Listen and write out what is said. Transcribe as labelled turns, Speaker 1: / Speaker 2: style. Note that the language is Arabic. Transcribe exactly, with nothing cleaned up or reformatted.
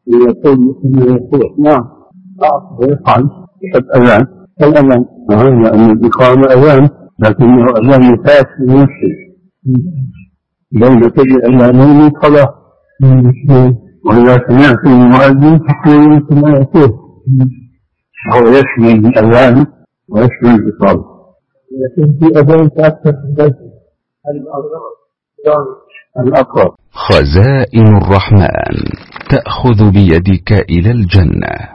Speaker 1: يقول مثل ما يقول. نعم. ويفعل الأذان الأذان لأن الإقامة أذان لكنه أذان يفات في نفسه بين كل أذانين صلاة. وإذا سمعت المؤذن فقولوا مثل ما يقول. هو يشمل الأذان ويشمل الإقامة. لكن في أذان تأثر في البيت الأقرب.
Speaker 2: خزائن الرحمن تأخذ بيدك إلى الجنة.